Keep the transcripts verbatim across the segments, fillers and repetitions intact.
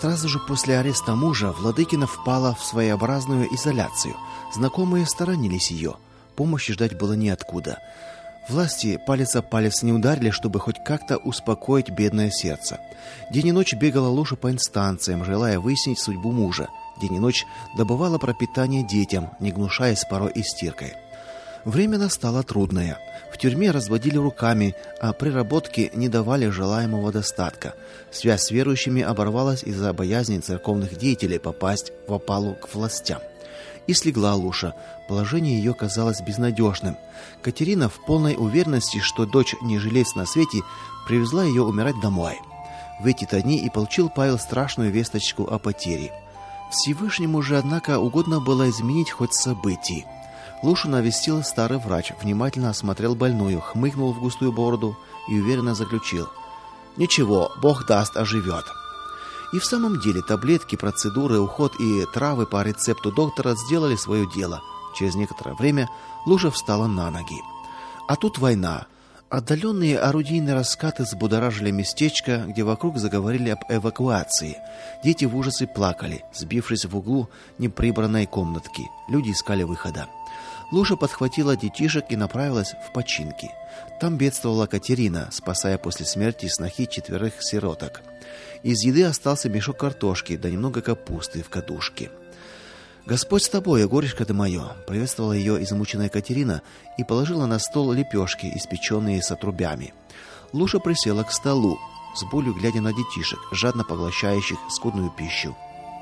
Сразу же после ареста мужа Владыкина впала в своеобразную изоляцию. Знакомые сторонились ее. Помощи ждать было неоткуда. Власти палец о палец не ударили, чтобы хоть как-то успокоить бедное сердце. День и ночь бегала Луша по инстанциям, желая выяснить судьбу мужа. День и ночь добывала пропитание детям, не гнушаясь порой истиркой. Время настало трудное. В тюрьме разводили руками, а приработки не давали желаемого достатка. Связь с верующими оборвалась из-за боязни церковных деятелей попасть в опалу к властям. И слегла Луша. Положение ее казалось безнадежным. Катерина, в полной уверенности, что дочь не жилец на свете, привезла ее умирать домой. В эти-то дни и получил Павел страшную весточку о потере. Всевышнему же, однако, угодно было изменить хоть события. Лушу навестил старый врач, внимательно осмотрел больную, хмыкнул в густую бороду и уверенно заключил: «Ничего, Бог даст, оживет». И в самом деле таблетки, процедуры, уход и травы по рецепту доктора сделали свое дело. Через некоторое время Луша встала на ноги. А тут война. Отдаленные орудийные раскаты взбудоражили местечко, где вокруг заговорили об эвакуации. Дети в ужасе плакали, сбившись в углу неприбранной комнатки. Люди искали выхода. Луша подхватила детишек и направилась в починки. Там бедствовала Катерина, спасая после смерти снохи четверых сироток. Из еды остался мешок картошки, да немного капусты в кадушке. «Господь с тобой, горечко ты мое!» — приветствовала ее измученная Катерина и положила на стол лепешки, испеченные с отрубями. Луша присела к столу, с болью глядя на детишек, жадно поглощающих скудную пищу.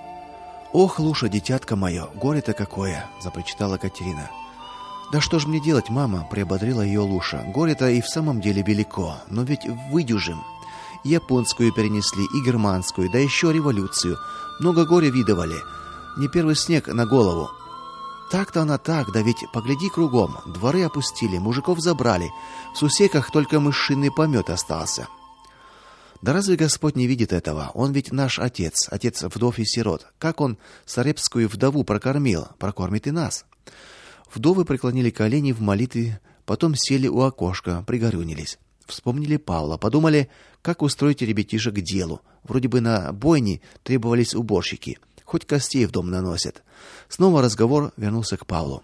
«Ох, Луша, дитятка мое, горе-то какое!» — запричитала Катерина. «Да что ж мне делать, мама?» — приободрила ее Луша. «Горе-то и в самом деле велико, но ведь выдюжим. Японскую перенесли, и германскую, да еще революцию. Много горя видывали. Не первый снег на голову. Так-то она так, да ведь погляди кругом. Дворы опустили, мужиков забрали. В сусеках только мышиный помет остался». «Да разве Господь не видит этого? Он ведь наш отец, отец вдов и сирот. Как он сарепскую вдову прокормил, прокормит и нас». Вдовы преклонили колени в молитве, потом сели у окошка, пригорюнились. Вспомнили Павла, подумали, как устроить ребятишек к делу. Вроде бы на бойне требовались уборщики. Хоть костей в дом наносят. Снова разговор вернулся к Павлу.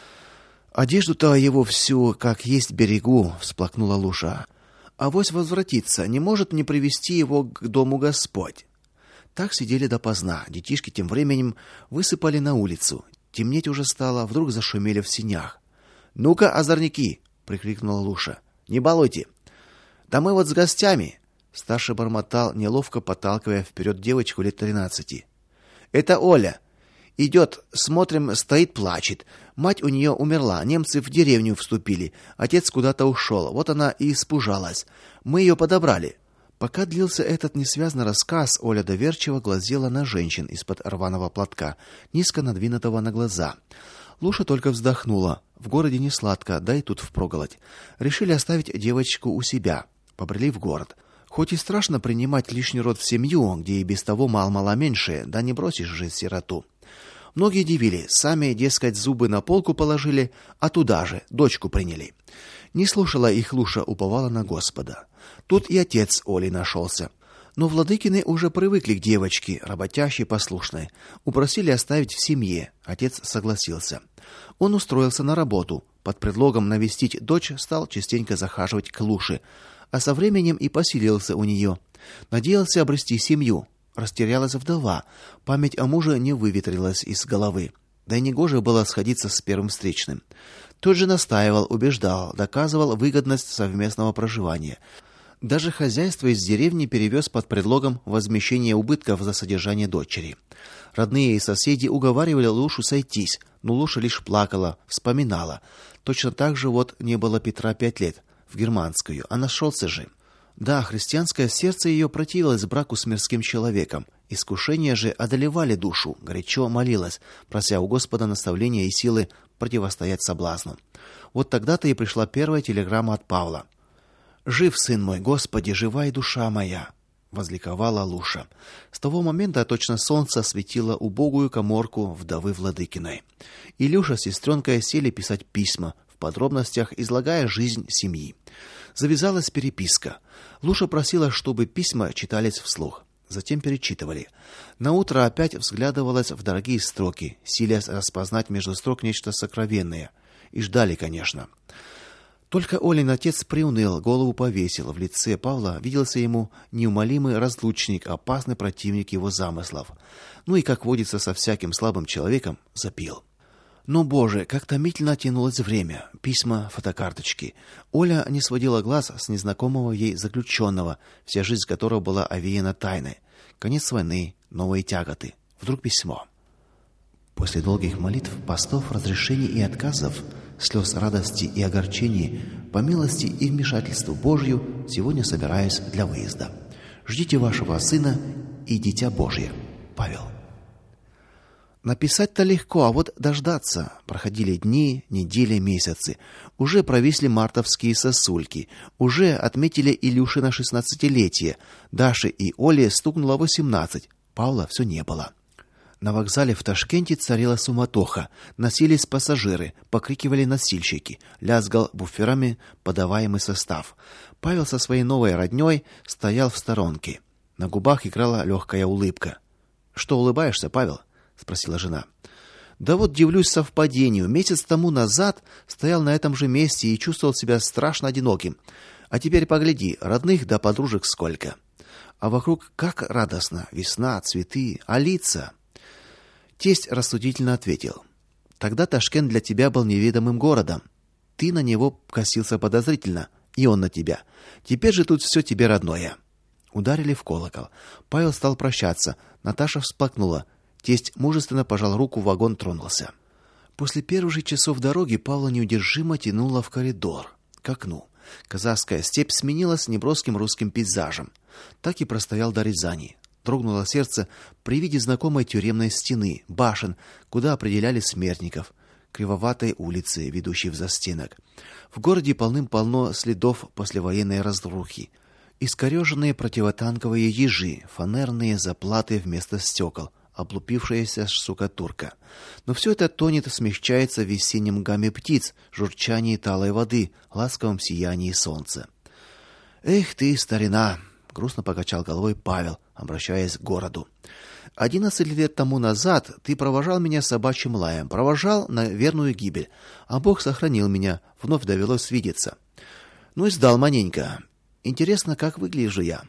«Одежду-то его всю, как есть, берегу», — всплакнула Луша. «Авось возвратится, не может не привести его к дому Господь». Так сидели допоздна. Детишки тем временем высыпали на улицу. Темнеть уже стало, вдруг зашумели в сенях. «Ну-ка, озорники!» — прикрикнула Луша. «Не балуйте!» «Да мы вот с гостями!» — старший бормотал, неловко подталкивая вперед девочку лет тринадцати. «Это Оля. Идет, смотрим, стоит, плачет. Мать у нее умерла, немцы в деревню вступили, отец куда-то ушел, вот она и испужалась. Мы ее подобрали». Пока длился этот несвязный рассказ, Оля доверчиво глазела на женщин из-под рваного платка, низко надвинутого на глаза. Луша только вздохнула. В городе не сладко, да и тут впроголодь. Решили оставить девочку у себя. Побрели в город. Хоть и страшно принимать лишний род в семью, где и без того мало-мало меньше, да не бросишь же сироту. Многие дивили, сами, дескать, зубы на полку положили, а туда же дочку приняли. Не слушала их Луша, уповала на Господа. Тут и отец Оли нашелся. Но Владыкины уже привыкли к девочке, работящей, послушной. Упросили оставить в семье. Отец согласился. Он устроился на работу. Под предлогом навестить дочь стал частенько захаживать к Луше. А со временем и поселился у нее. Надеялся обрести семью. Растерялась вдова. Память о муже не выветрилась из головы. Да и негоже было сходиться с первым встречным. Тот же настаивал, убеждал, доказывал выгодность совместного проживания. Даже хозяйство из деревни перевез под предлогом возмещения убытков за содержание дочери. Родные и соседи уговаривали Лушу сойтись, но Луша лишь плакала, вспоминала. Точно так же вот не было Петра пять лет, в германскую, а нашелся же. Да, христианское сердце ее противилось браку с мирским человеком. Искушения же одолевали душу, горячо молилась, прося у Господа наставления и силы противостоять соблазну. Вот тогда-то и пришла первая телеграмма от Павла. «Жив, сын мой, Господи, жива и душа моя!» — возликовала Луша. С того момента точно солнце осветило убогую каморку вдовы Владыкиной. Илюша с сестренкой сели писать письма, в подробностях излагая жизнь семьи. Завязалась переписка. Луша просила, чтобы письма читались вслух. Затем перечитывали. Наутро опять взглядывалась в дорогие строки, силясь распознать между строк нечто сокровенное. И ждали, конечно. Только Олин отец приуныл, голову повесил. В лице Павла виделся ему неумолимый разлучник, опасный противник его замыслов. Ну и, как водится со всяким слабым человеком, запил. Но, Боже, как томительно тянулось время. Письма, фотокарточки. Оля не сводила глаз с незнакомого ей заключенного, вся жизнь которого была овеяна тайной. Конец войны, новые тяготы. Вдруг письмо. После долгих молитв, постов, разрешений и отказов, слез радости и огорчений, по милости и вмешательству Божью, сегодня собираюсь для выезда. Ждите вашего сына и дитя Божье. Павел. Написать-то легко, а вот дождаться. Проходили дни, недели, месяцы. Уже провисли мартовские сосульки. Уже отметили Илюшино шестнадцатилетие. Даше и Оле стукнуло восемнадцать. Павла все не было. На вокзале в Ташкенте царила суматоха. Носились пассажиры, покрикивали носильщики, лязгал буферами подаваемый состав. Павел со своей новой роднёй стоял в сторонке. На губах играла легкая улыбка. Что улыбаешься, Павел? Спросила жена. Да вот дивлюсь совпадению. Месяц тому назад стоял на этом же месте и чувствовал себя страшно одиноким. А теперь погляди, родных да подружек сколько. А вокруг как радостно, весна, цветы, а лица. Тесть рассудительно ответил: тогда Ташкент для тебя был неведомым городом. Ты на него косился подозрительно, и он на тебя. Теперь же тут все тебе родное. Ударили в колокол. Павел стал прощаться. Наташа всплакнула. Тесть мужественно пожал руку, вагон тронулся. После первых же часов дороги Павла неудержимо тянуло в коридор, к окну. Казахская степь сменилась неброским русским пейзажем. Так и простоял до Рязани. Трогнуло сердце при виде знакомой тюремной стены, башен, куда определяли смертников, кривоватой улицы, ведущей в застенок. В городе полным-полно следов послевоенной разрухи. Искорёженные противотанковые ежи, фанерные заплаты вместо стекол, облупившаяся штукатурка. Но все это тонет, смягчается в весеннем гамме птиц, журчании талой воды, ласковом сиянии солнца. Эх ты, старина, грустно покачал головой Павел, обращаясь к городу. Одиннадцать лет тому назад ты провожал меня собачьим лаем, провожал на верную гибель, а Бог сохранил меня, вновь довелось видеться. Ну и сдал маненько. Интересно, как выгляжу я.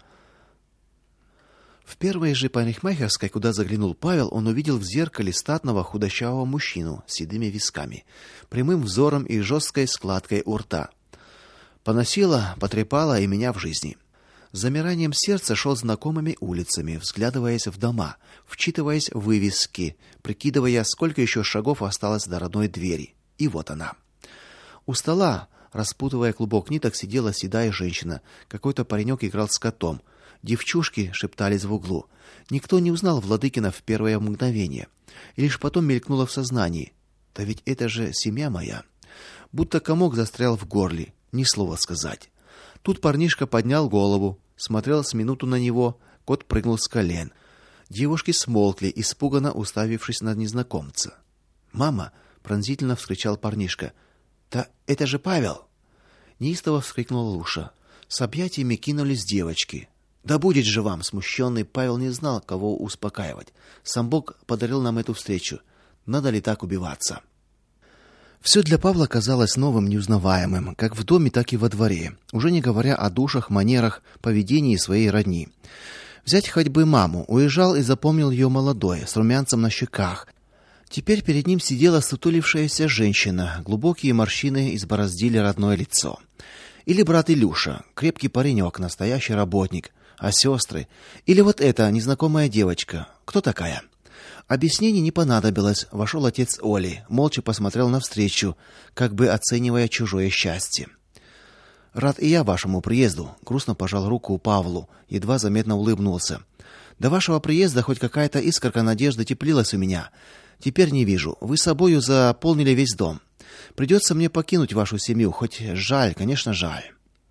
В первой же парикмахерской, куда заглянул Павел, он увидел в зеркале статного худощавого мужчину с седыми висками, прямым взором и жесткой складкой у рта. Поносила, потрепала и меня в жизни. С замиранием сердца шел знакомыми улицами, взглядываясь в дома, вчитываясь в вывески, прикидывая, сколько еще шагов осталось до родной двери. И вот она. У стола, распутывая клубок ниток, сидела седая женщина. Какой-то паренек играл с котом. Девчушки шептались в углу. Никто не узнал Владыкина в первое мгновение. И лишь потом мелькнуло в сознании: да ведь это же семья моя. Будто комок застрял в горле, ни слова сказать. Тут парнишка поднял голову, смотрел с минуту на него, кот прыгнул с колен. Девушки смолкли, испуганно уставившись на незнакомца. "Мама!" пронзительно вскричал парнишка. "Да это же Павел!" Неистово вскрикнула Луша. С объятиями кинулись девочки. "Да будет же вам!" Смущенный Павел не знал, кого успокаивать. Сам Бог подарил нам эту встречу. Надо ли так убиваться? Все для Павла казалось новым, неузнаваемым, как в доме, так и во дворе, уже не говоря о душах, манерах, поведении своей родни. Взять хоть бы маму, уезжал и запомнил ее молодой, с румянцем на щеках. Теперь перед ним сидела сутулившаяся женщина, глубокие морщины избороздили родное лицо. Или брат Илюша, крепкий паренек, настоящий работник, а сестры? Или вот эта незнакомая девочка, кто такая? Объяснений не понадобилось. Вошел отец Оли, молча посмотрел навстречу, как бы оценивая чужое счастье. "Рад и я вашему приезду", грустно пожал руку Павлу, едва заметно улыбнулся. "До вашего приезда хоть какая-то искорка надежды теплилась у меня. Теперь не вижу. Вы собою заполнили весь дом. Придется мне покинуть вашу семью, хоть жаль, конечно, жаль".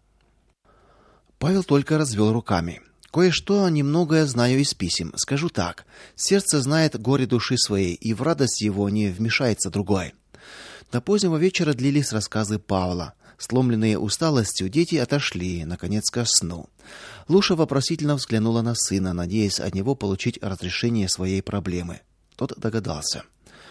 Павел только развел руками. Кое-что немногое знаю из писем. Скажу так: сердце знает горе души своей, и в радость его не вмешается другой. До позднего вечера длились рассказы Павла. Сломленные усталостью, дети отошли, наконец, ко сну. Луша вопросительно взглянула на сына, надеясь от него получить разрешение своей проблемы. Тот догадался.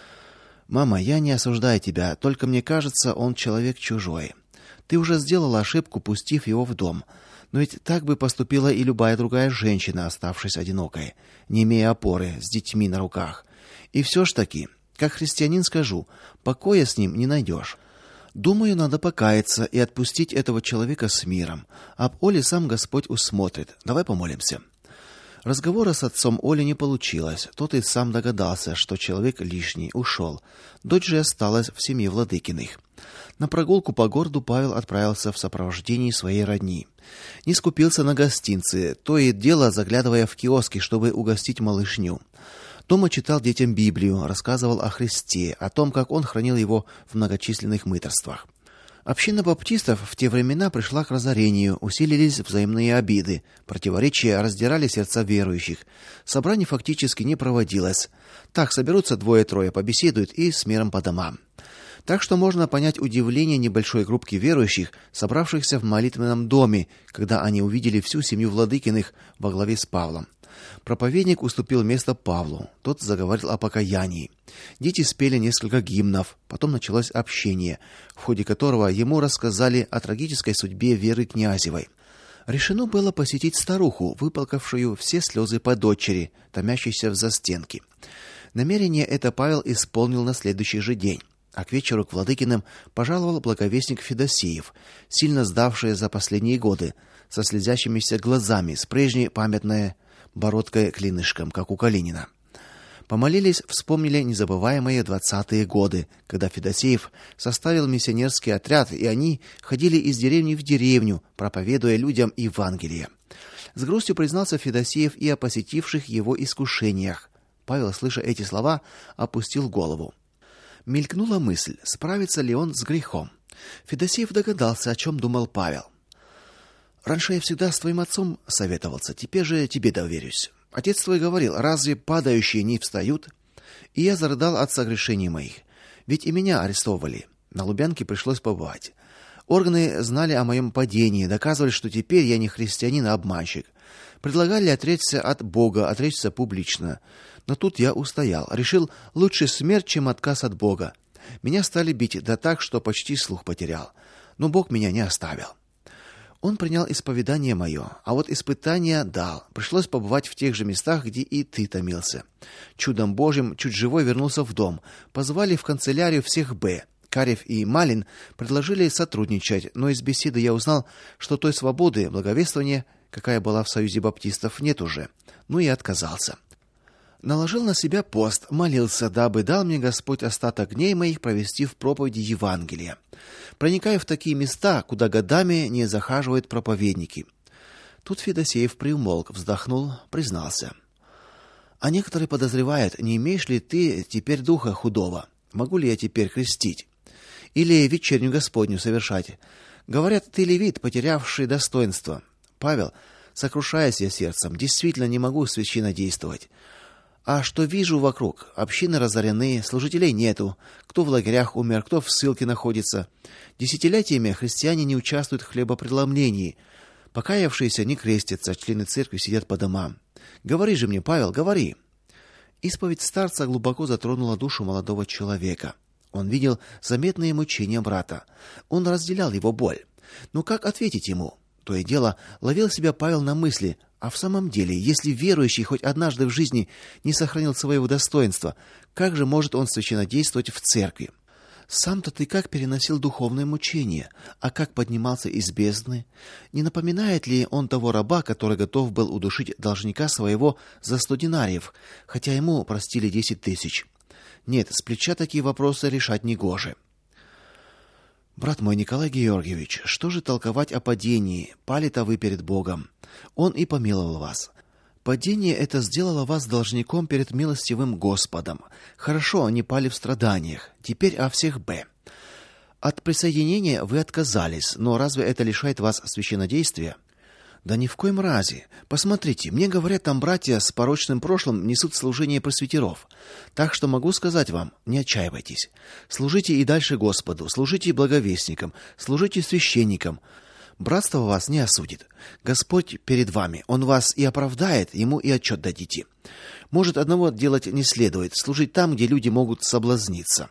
«Мама, я не осуждаю тебя, только мне кажется, он человек чужой. Ты уже сделала ошибку, пустив его в дом. Но ведь так бы поступила и любая другая женщина, оставшись одинокой, не имея опоры, с детьми на руках. И все ж таки, как христианин скажу, покоя с ним не найдешь. Думаю, надо покаяться и отпустить этого человека с миром. Об Оле сам Господь усмотрит. Давай помолимся». Разговора с отцом Оли не получилось. Тот и сам догадался, что человек лишний, ушел. Дочь же осталась в семье Владыкиных. На прогулку по городу Павел отправился в сопровождении своей родни. Не скупился на гостинцы, то и дело заглядывая в киоски, чтобы угостить малышню. Дома читал детям Библию, рассказывал о Христе, о том, как он хранил его в многочисленных мытарствах. Община баптистов в те времена пришла к разорению, усилились взаимные обиды, противоречия раздирали сердца верующих. Собраний фактически не проводилось. Так соберутся двое-трое, побеседуют и с миром по домам. Так что можно понять удивление небольшой группки верующих, собравшихся в молитвенном доме, когда они увидели всю семью Владыкиных во главе с Павлом. Проповедник уступил место Павлу. Тот заговорил о покаянии. Дети спели несколько гимнов. Потом началось общение, в ходе которого ему рассказали о трагической судьбе Веры Князевой. Решено было посетить старуху, выплакавшую все слезы по дочери, томящейся в застенке. Намерение это Павел исполнил на следующий же день. А к вечеру к Владыкиным пожаловал благовестник Федосеев, сильно сдавший за последние годы, со слезящимися глазами, с прежней памятной бородкой клинышком, как у Калинина. Помолились, вспомнили незабываемые двадцатые годы, когда Федосеев составил миссионерский отряд, и они ходили из деревни в деревню, проповедуя людям Евангелие. С грустью признался Федосеев и о посетивших его искушениях. Павел, слыша эти слова, опустил голову. Мелькнула мысль, справится ли он с грехом. Федосеев догадался, о чем думал Павел. «Раньше я всегда с твоим отцом советовался, теперь же тебе доверюсь. Отец твой говорил, разве падающие не встают? И я зарыдал от согрешений моих. Ведь и меня арестовывали. На Лубянке пришлось побывать. Органы знали о моем падении, доказывали, что теперь я не христианин, а обманщик. Предлагали отречься от Бога, отречься публично. Но тут я устоял. Решил, лучше смерть, чем отказ от Бога. Меня стали бить, да так, что почти слух потерял. Но Бог меня не оставил. Он принял исповедание мое, а вот испытание дал. Пришлось побывать в тех же местах, где и ты томился. Чудом Божьим чуть живой вернулся в дом. Позвали в канцелярию всех Б. Карев и Малин предложили сотрудничать, но из беседы я узнал, что той свободы, благовествования, какая была в Союзе баптистов, нет уже. Ну и отказался. Наложил на себя пост, молился, дабы дал мне Господь остаток дней моих провести в проповеди Евангелия. Проникаю в такие места, куда годами не захаживают проповедники. Тут Федосеев приумолк, вздохнул, признался. А некоторые подозревают, не имеешь ли ты теперь духа худого? Могу ли я теперь крестить? Или вечерню Господню совершать? Говорят, ты левит, потерявший достоинство. Павел, сокрушаясь я сердцем, действительно не могу священно действовать. А что вижу вокруг? Общины разорены, служителей нету. Кто в лагерях умер, кто в ссылке находится. Десятилетиями христиане не участвуют в хлебопреломлении. Покаявшиеся не крестятся, члены церкви сидят по домам. Говори же мне, Павел, говори. Исповедь старца глубоко затронула душу молодого человека. Он видел заметные мучения брата. Он разделял его боль. Но как ответить ему? То и дело ловил себя Павел на мысли: а в самом деле, если верующий хоть однажды в жизни не сохранил своего достоинства, как же может он священнодействовать в церкви? Сам-то ты как переносил духовные мучения, а как поднимался из бездны? Не напоминает ли он того раба, который готов был удушить должника своего за сто динариев, хотя ему простили десять тысяч? Нет, с плеча такие вопросы решать негоже. Брат мой Николай Георгиевич, что же толковать о падении? Пали-то вы перед Богом. Он и помиловал вас. Падение это сделало вас должником перед милостивым Господом. Хорошо, они пали в страданиях. Теперь о всех Б. От присоединения вы отказались, но разве это лишает вас священнодействия? Да ни в коем разе. Посмотрите, мне говорят, там братья с порочным прошлым несут служение пресвитеров. Так что могу сказать вам, не отчаивайтесь. Служите и дальше Господу, служите благовестникам, служите священникам. Братство вас не осудит. Господь перед вами, он вас и оправдает, ему и отчет дадите. Может, одного делать не следует, служить там, где люди могут соблазниться.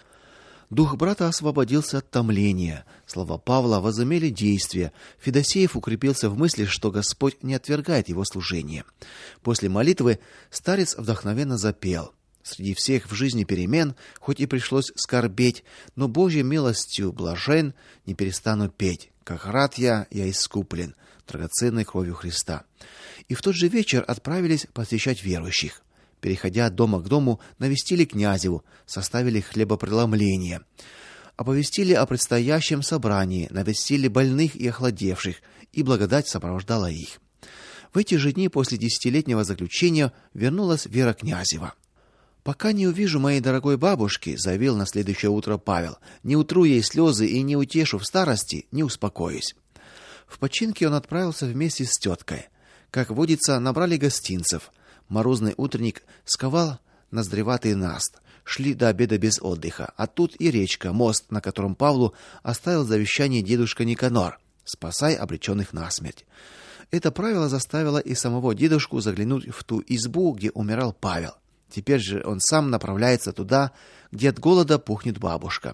Дух брата освободился от томления. Слова Павла возымели действие. Федосеев укрепился в мысли, что Господь не отвергает его служение. После молитвы старец вдохновенно запел. Среди всех в жизни перемен, хоть и пришлось скорбеть, но Божьей милостью блажен, не перестану петь. Как рад я, я искуплен драгоценной кровью Христа. И в тот же вечер отправились посещать верующих. Переходя от дома к дому, навестили князеву, составили хлебопреломление, оповестили о предстоящем собрании, навестили больных и охладевших, и благодать сопровождала их. В эти же дни после десятилетнего заключения вернулась Вера Князева. «Пока не увижу моей дорогой бабушки», — заявил на следующее утро Павел, «не утру ей слезы и не утешу в старости, не успокоюсь». В починке он отправился вместе с теткой. Как водится, набрали гостинцев. Морозный утренник сковал ноздреватый наст. Шли до обеда без отдыха. А тут и речка, мост, на котором Павлу оставил завещание дедушка Никанор: «Спасай обреченных насмерть». Это правило заставило и самого дедушку заглянуть в ту избу, где умирал Павел. Теперь же он сам направляется туда, где от голода пухнет бабушка.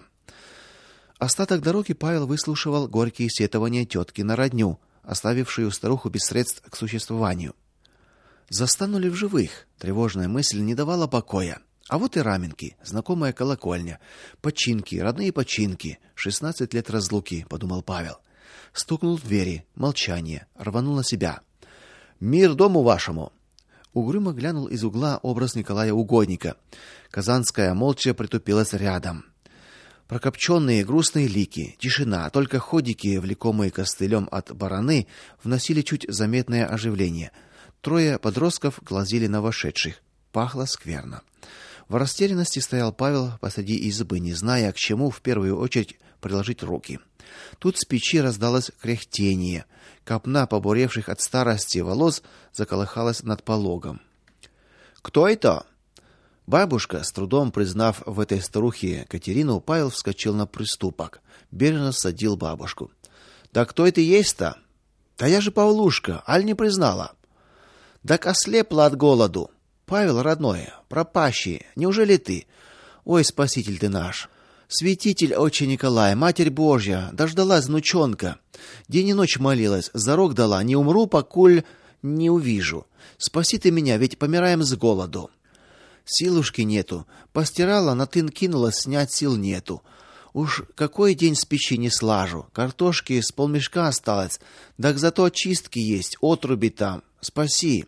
Остаток дороги Павел выслушивал горькие сетования тетки на родню, оставившую старуху без средств к существованию. Застану ли в живых? Тревожная мысль не давала покоя. А вот и Раменки, знакомая колокольня, починки, родные починки, шестнадцать лет разлуки, подумал Павел. Стукнул в двери, молчание, рванул на себя. Мир дому вашему. Угрюмо глянул из угла образ Николая Угодника. Казанская молча притупилась рядом. Прокопченные грустные лики, тишина, только ходики, влекомые костылем от бараны, вносили чуть заметное оживление. Трое подростков глазели на вошедших. Пахло скверно. В растерянности стоял Павел посреди избы, не зная, к чему в первую очередь приложить руки. Тут с печи раздалось кряхтение. Копна побуревших от старости волос заколыхалась над пологом. «Кто это?» Бабушка, с трудом признав в этой старухе Катерину, Павел вскочил на приступок. Бережно садил бабушку. «Да кто это есть-то?» «Да я же Павлушка, аль не признала?» «Так ослепла от голоду. Павел, родной, пропащий, неужели ты? Ой, спаситель ты наш! Святитель, отче Николай, Матерь Божья, дождалась внучонка. День и ночь молилась, зарок дала, не умру, покуль не увижу. Спаси ты меня, ведь помираем с голоду». Силушки нету. Постирала, на тын кинула, снять сил нету. Уж какой день с печи не слажу. Картошки с полмешка осталось. Так зато очистки есть, отруби там. Спаси.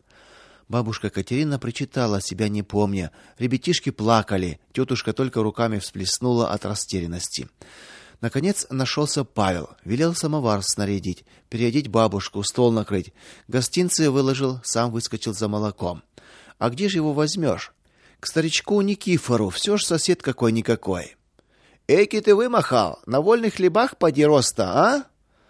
Бабушка Катерина причитала, себя не помня. Ребятишки плакали. Тетушка только руками всплеснула от растерянности. Наконец нашелся Павел. Велел самовар снарядить, переодеть бабушку, стол накрыть. Гостинцы выложил, сам выскочил за молоком. А где же его возьмешь? К старичку Никифору, все ж сосед какой-никакой. Эки ты вымахал, на вольных хлебах поди роста, а?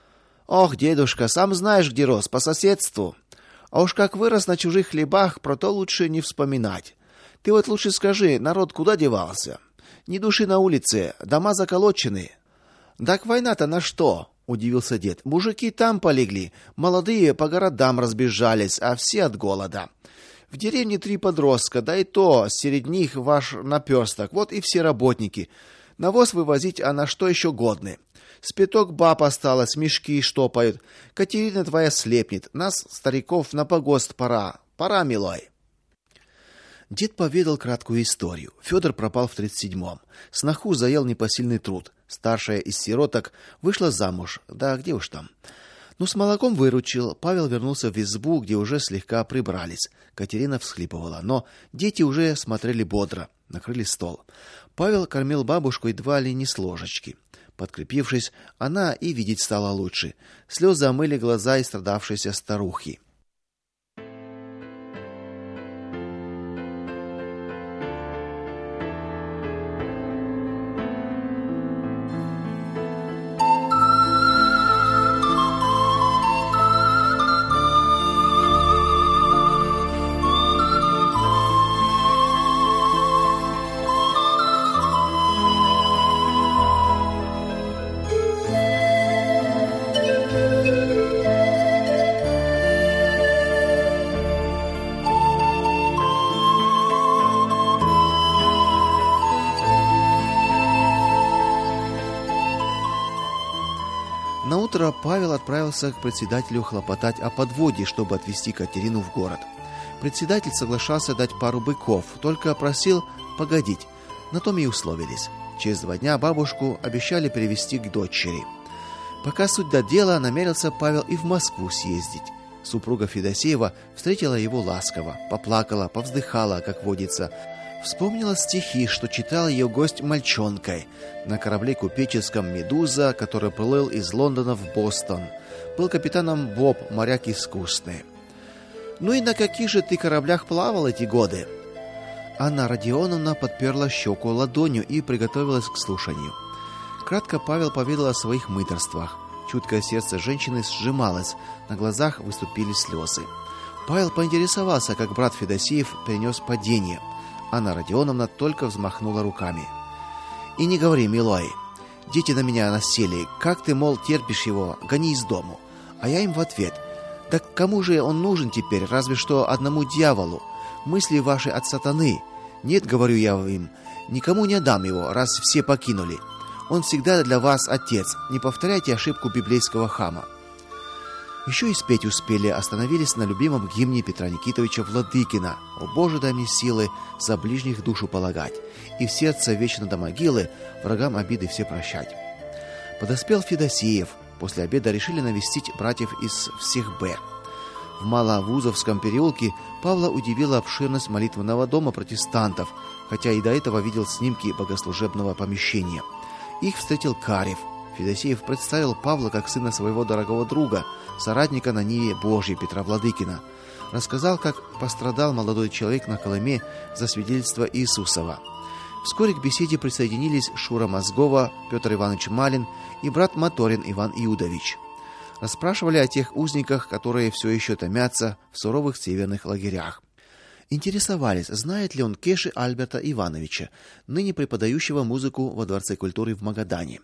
Ох, дедушка, сам знаешь, где рос, по соседству. А уж как вырос на чужих хлебах, про то лучше не вспоминать. Ты вот лучше скажи, народ куда девался? Ни души на улице, дома заколочены. Так война-то на что? Удивился дед. Мужики там полегли, молодые по городам разбежались, а все от голода. В деревне три подростка, да и то среди них ваш наперсток. Вот и все работники. Навоз вывозить, а на что еще годны? Спиток баб осталось, мешки штопают. Катерина твоя слепнет. Нас, стариков, на погост пора. Пора, милой. Дед поведал краткую историю. Федор пропал в тридцать седьмом. Сноху заел непосильный труд. Старшая из сироток вышла замуж. Да где уж там. Ну, с молоком выручил. Павел вернулся в избу, где уже слегка прибрались. Катерина всхлипывала, но дети уже смотрели бодро. Накрыли стол. Павел кормил бабушку едва ли не с ложечки. Подкрепившись, она и видеть стала лучше. Слезы омыли глаза истрадавшейся старухи. утро Павел отправился к председателю хлопотать о подводе, чтобы отвезти Катерину в город. Председатель соглашался дать пару быков, только просил погодить. На том и условились. Через два дня бабушку обещали привезти к дочери. Пока суть до дела, намерился Павел и в Москву съездить. Супруга Федосеева встретила его ласково, поплакала, повздыхала, как водится. Вспомнила стихи, что читал ее гость мальчонкой на корабле купеческом «Медуза», который плыл из Лондона в Бостон. Был капитаном Боб, моряк искусный. «Ну и на каких же ты кораблях плавал эти годы?» Анна Родионовна подперла щеку ладонью и приготовилась к слушанию. Кратко Павел поведал о своих мытарствах. Чуткое сердце женщины сжималось, на глазах выступили слезы. Павел поинтересовался, как брат Федосеев перенес падение. Анна Родионовна только взмахнула руками. «И не говори, милой, дети на меня насели. Как ты, мол, терпишь его, гони из дому». А я им в ответ: «Так кому же он нужен теперь, разве что одному дьяволу? Мысли ваши от сатаны. Нет, говорю я им, никому не отдам его, раз все покинули. Он всегда для вас отец. Не повторяйте ошибку библейского хама». Еще и спеть успели, остановились на любимом гимне Петра Никитовича Владыкина: «О Боже, дай мне силы за ближних душу полагать, и в сердце вечно до могилы врагам обиды все прощать». Подоспел Федосеев. После обеда решили навестить братьев из всех Б. В Маловузовском переулке Павла удивила обширность молитвенного дома протестантов, хотя и до этого видел снимки богослужебного помещения. Их встретил Карев. Федосеев представил Павла как сына своего дорогого друга, соратника на ниве Божьей Петра Владыкина. Рассказал, как пострадал молодой человек на Колыме за свидетельство Иисусова. Вскоре к беседе присоединились Шура Мозгова, Петр Иванович Малин и брат Моторин Иван Иудович. Расспрашивали о тех узниках, которые все еще томятся в суровых северных лагерях. Интересовались, знает ли он Кеши Альберта Ивановича, ныне преподающего музыку во Дворце культуры в Магадане.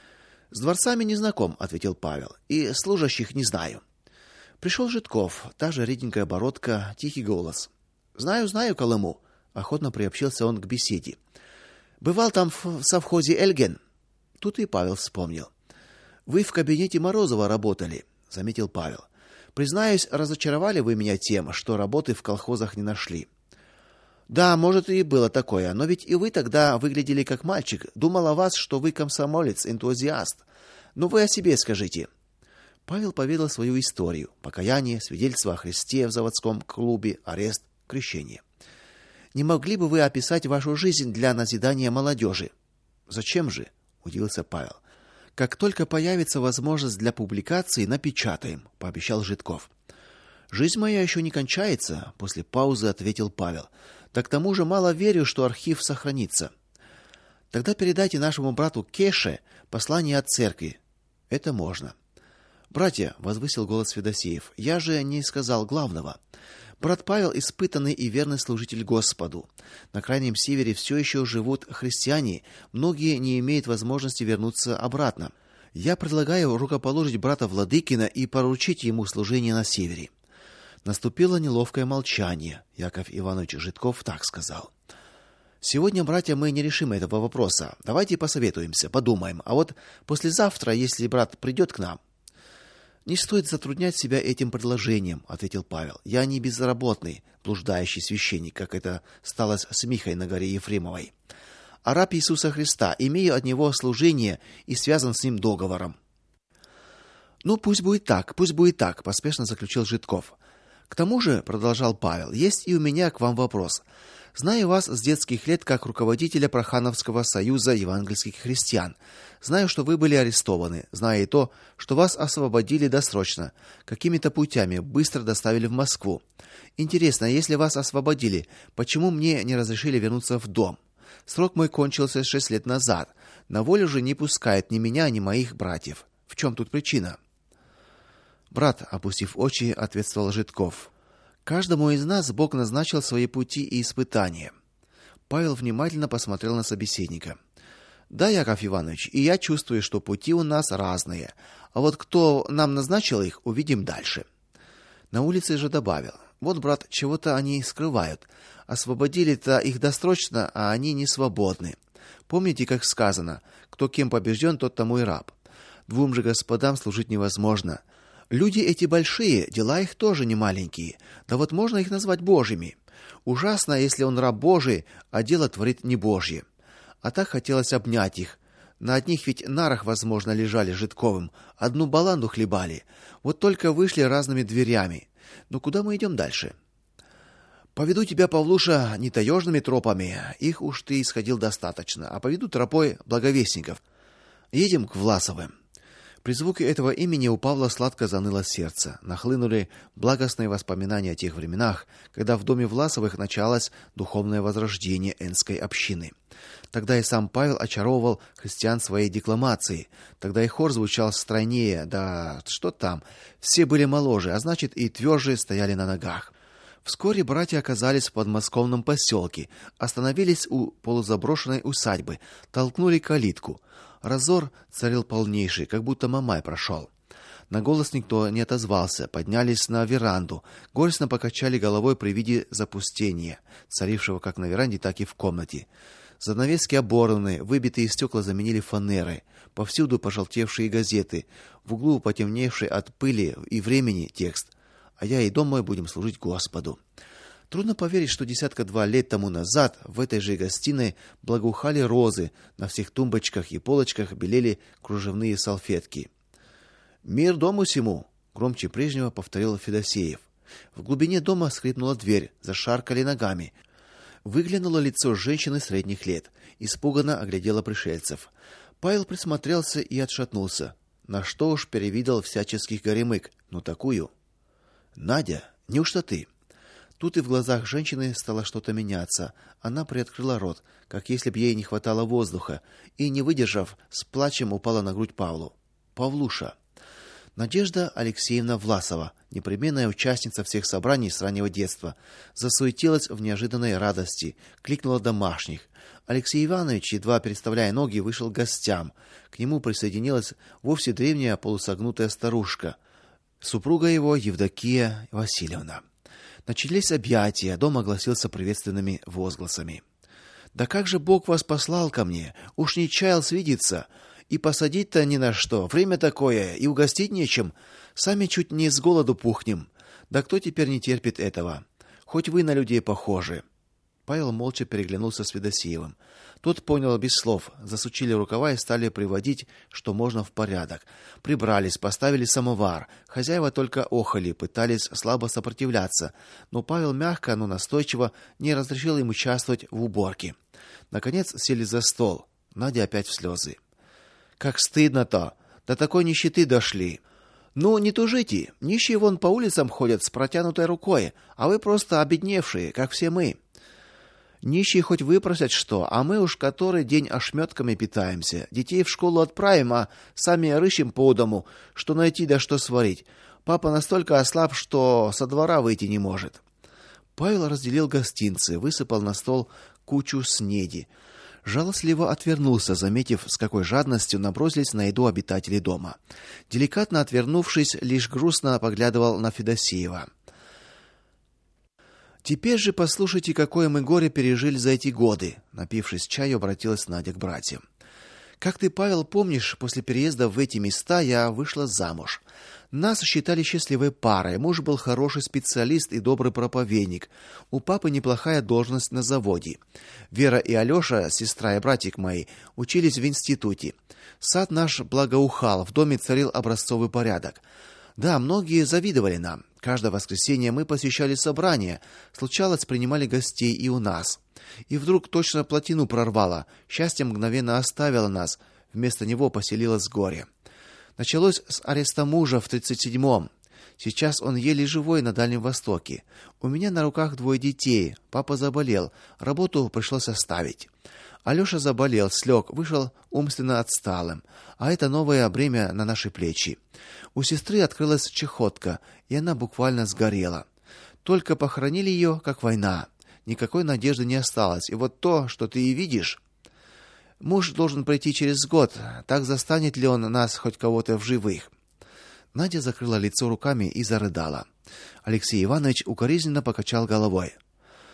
«С дворцами не знаком», — ответил Павел, — «и служащих не знаю». Пришел Житков, та же реденькая бородка, тихий голос. «Знаю, знаю Колыму», — охотно приобщился он к беседе. «Бывал там в совхозе Эльген». Тут и Павел вспомнил. «Вы в кабинете Морозова работали», — заметил Павел. «Признаюсь, разочаровали вы меня тем, что работы в колхозах не нашли». «Да, может, и было такое, но ведь и вы тогда выглядели как мальчик. Думал о вас, что вы комсомолец, энтузиаст. Ну вы о себе скажите». Павел поведал свою историю: покаяние, свидетельство о Христе в заводском клубе, арест, крещение. «Не могли бы вы описать вашу жизнь для назидания молодежи?» «Зачем же?» — удивился Павел. «Как только появится возможность для публикации, напечатаем», — пообещал Житков. «Жизнь моя еще не кончается», — после паузы ответил Павел. «Да к тому же мало верю, что архив сохранится». «Тогда передайте нашему брату Кеше послание от церкви». «Это можно». «Братья», — возвысил голос Федосеев, — «я же не сказал главного. Брат Павел испытанный и верный служитель Господу. На крайнем севере все еще живут христиане, многие не имеют возможности вернуться обратно. Я предлагаю рукоположить брата Владыкина и поручить ему служение на севере». Наступило неловкое молчание. Яков Иванович Житков так сказал: «Сегодня, братья, мы не решим этого вопроса. Давайте посоветуемся, подумаем. А вот послезавтра, если брат придет к нам...» «Не стоит затруднять себя этим предложением», — ответил Павел. «Я не безработный, блуждающий священник, как это стало с Михой на горе Ефремовой, а раб Иисуса Христа, имею от него служение и связан с ним договором». «Ну, пусть будет так, пусть будет так», — поспешно заключил Житков. «К тому же, — продолжал Павел, — есть и у меня к вам вопрос. Знаю вас с детских лет как руководителя Прохановского союза евангельских христиан. Знаю, что вы были арестованы. Знаю и то, что вас освободили досрочно, какими-то путями быстро доставили в Москву. Интересно, если вас освободили, почему мне не разрешили вернуться в дом? Срок мой кончился шесть лет назад. На волю же не пускают ни меня, ни моих братьев. В чем тут причина?» «Брат», — опустив очи, ответствовал Житков, — «каждому из нас Бог назначил свои пути и испытания». Павел внимательно посмотрел на собеседника. «Да, Яков Иванович, и я чувствую, что пути у нас разные. А вот кто нам назначил их, увидим дальше». На улице же добавил: «Вот, брат, чего-то они скрывают. Освободили-то их досрочно, а они не свободны. Помните, как сказано: кто кем побежден, тот тому и раб. Двум же господам служить невозможно. Люди эти большие, дела их тоже не маленькие. Да вот можно их назвать божьими. Ужасно, если он раб Божий, а дело творит не Божье. А так хотелось обнять их. На одних ведь нарах, возможно, лежали Жидковым, одну баланду хлебали. Вот только вышли разными дверями. Ну куда мы идем дальше? Поведу тебя, Павлуша, не таежными тропами, их уж ты исходил достаточно, а поведу тропой благовестников. Едем к Власовым. При звуке этого имени у Павла сладко заныло сердце. Нахлынули благостные воспоминания о тех временах, когда в доме Власовых началось духовное возрождение энской общины. Тогда и сам Павел очаровывал христиан своей декламацией. Тогда и хор звучал стройнее, да что там, все были моложе, а значит и тверже стояли на ногах. Вскоре братья оказались в подмосковном поселке, остановились у полузаброшенной усадьбы, толкнули калитку. Разор царил полнейший, как будто Мамай прошел. На голос никто не отозвался, поднялись на веранду, горестно покачали головой при виде запустения, царившего как на веранде, так и в комнате. Занавески оборваны, выбитые стекла заменили фанерой, повсюду пожелтевшие газеты, в углу потемневший от пыли и времени текст: «А я и дом мой будем служить Господу». Трудно поверить, что десятка два лет тому назад в этой же гостиной благоухали розы, на всех тумбочках и полочках белели кружевные салфетки. «Мир дому сему!» — громче прежнего повторил Федосеев. В глубине дома скрипнула дверь, зашаркали ногами. Выглянуло лицо женщины средних лет, испуганно оглядела пришельцев. Павел присмотрелся и отшатнулся. На что уж перевидал всяческих горемык, ну такую. «Надя, неужто ты?» Тут и в глазах женщины стало что-то меняться. Она приоткрыла рот, как если б ей не хватало воздуха, и, не выдержав, с плачем упала на грудь Павлу. «Павлуша!» Надежда Алексеевна Власова, непременная участница всех собраний с раннего детства, засуетилась в неожиданной радости, кликнула домашних. Алексей Иванович, едва переставляя ноги, вышел к гостям. К нему присоединилась вовсе древняя полусогнутая старушка, супруга его Евдокия Васильевна. Начались объятия, дом огласился приветственными возгласами. «Да как же Бог вас послал ко мне? Уж не чаял свидеться. И посадить-то ни на что. Время такое, и угостить нечем. Сами чуть не с голоду пухнем. Да кто теперь не терпит этого? Хоть вы на людей похожи». Павел молча переглянулся с Федосеевым. Тот понял без слов, засучили рукава и стали приводить, что можно, в порядок. Прибрались, поставили самовар. Хозяева только охали, пытались слабо сопротивляться, но Павел мягко, но настойчиво не разрешил им участвовать в уборке. Наконец сели за стол. Надя опять в слезы. «Как стыдно-то! До такой нищеты дошли! Ну, не тужите, нищие вон по улицам ходят с протянутой рукой, а вы просто обедневшие, как все мы. Нищие хоть выпросят что, а мы уж который день ошметками питаемся. Детей в школу отправим, а сами рыщем по дому, что найти да что сварить. Папа настолько ослаб, что со двора выйти не может». Павел разделил гостинцы, высыпал на стол кучу снеди. Жалостливо отвернулся, заметив, с какой жадностью набросились на еду обитатели дома. Деликатно отвернувшись, лишь грустно поглядывал на Федосеева. «Теперь же послушайте, какое мы горе пережили за эти годы», — напившись чаю, обратилась Надя к братьям. «Как ты, Павел, помнишь, после переезда в эти места я вышла замуж. Нас считали счастливой парой. Муж был хороший специалист и добрый проповедник. У папы неплохая должность на заводе. Вера и Алёша, сестра и братик мои, учились в институте. Сад наш благоухал, в доме царил образцовый порядок. Да, многие завидовали нам. Каждое воскресенье мы посещали собрания, случалось, принимали гостей и у нас. И вдруг точно плотину прорвало, счастье мгновенно оставило нас, вместо него поселилось горе. Началось с ареста мужа в тридцать седьмом. Сейчас он еле живой на Дальнем Востоке. У меня на руках двое детей, папа заболел, работу пришлось оставить. Алёша заболел, слег, вышел умственно отсталым, а это новое бремя на наши плечи. У сестры открылась чехотка, и она буквально сгорела. Только похоронили ее, как война. Никакой надежды не осталось. И вот то, что ты и видишь. Муж должен прийти через год. Так застанет ли он нас, хоть кого-то, в живых? Надя закрыла лицо руками и зарыдала. Алексей Иванович укоризненно покачал головой.